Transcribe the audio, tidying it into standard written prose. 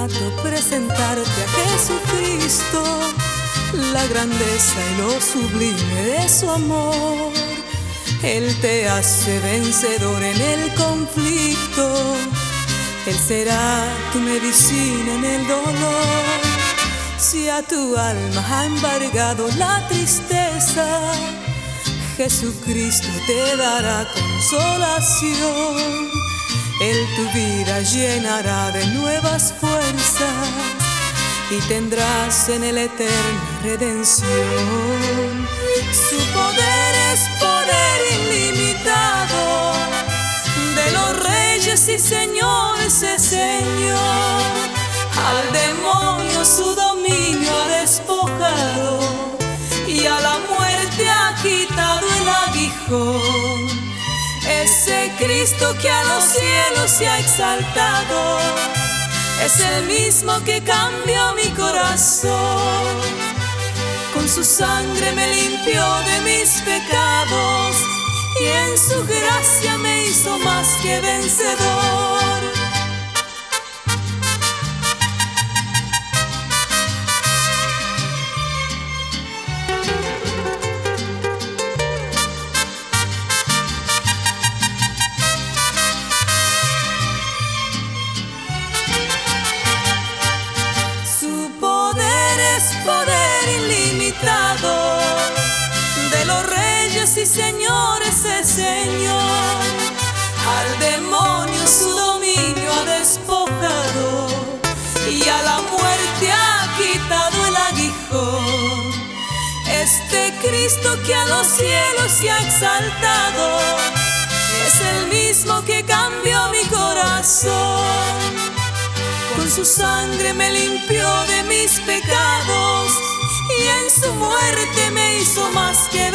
grato presentarte a Jesucristo, la grandeza y lo sublime de su amor. Él te hace vencedor en el conflicto, Él será tu medicina en el dolor. Si a tu alma ha embargado la tristeza, Jesucristo te dará consolación. Él tu vida llenará de nuevas fuerzas y tendrás en Él eterna redención. Su poder es poder ilimitado, de los reyes y señores es Señor. Al demonio su dominio ha despojado y a la muerte ha quitado el aguijón. Ese Cristo que a los cielos se ha exaltado es el mismo que cambió mi corazón. Con su sangre me limpió de mis pecados y en su gracia me hizo más que vencedor. Poder ilimitado, de los reyes y señores es Señor. Al demonio su dominio ha despojado y a la muerte ha quitado el aguijón. Este Cristo que a los cielos se ha exaltado es el mismo que cambió mi corazón. Con su sangre me limpió de mis pecados y en su muerte me hizo más que